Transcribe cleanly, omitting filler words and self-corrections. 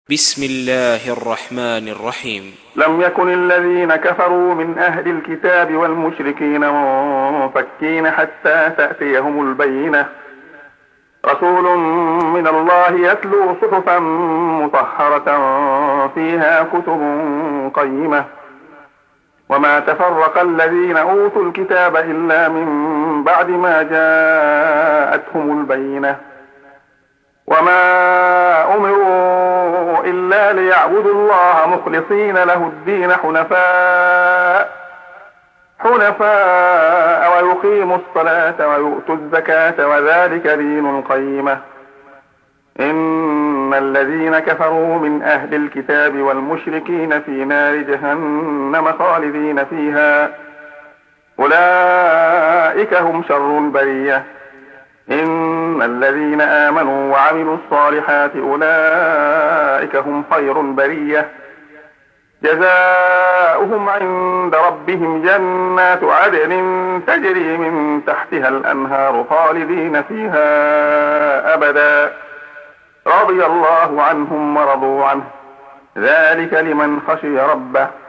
بسم الله الرحمن الرحيم. لم يكن الذين كفروا من أهل الكتاب والمشركين منفكين حتى تأتيهم البينة، رسول من الله يتلو صحفا مطهرة فيها كتب قيمة. وما تفرق الذين أوتوا الكتاب إلا من بعد ما جاءتهم البينة، وما أمروا إلا ليعبدوا الله مخلصين له الدين حنفاء ويقيموا الصلاة ويؤتوا الزكاة وذلك دين القيمة. إن الذين كفروا من أهل الكتاب والمشركين في نار جهنم خالدين فيها، أولئك هم شر البرية. إن الذين آمنوا وعملوا الصالحات أولئك هم خير البرية، جزاؤهم عند ربهم جنات عدن تجري من تحتها الأنهار خالدين فيها أبدا، رضي الله عنهم ورضوا عنه، ذلك لمن خشي ربه.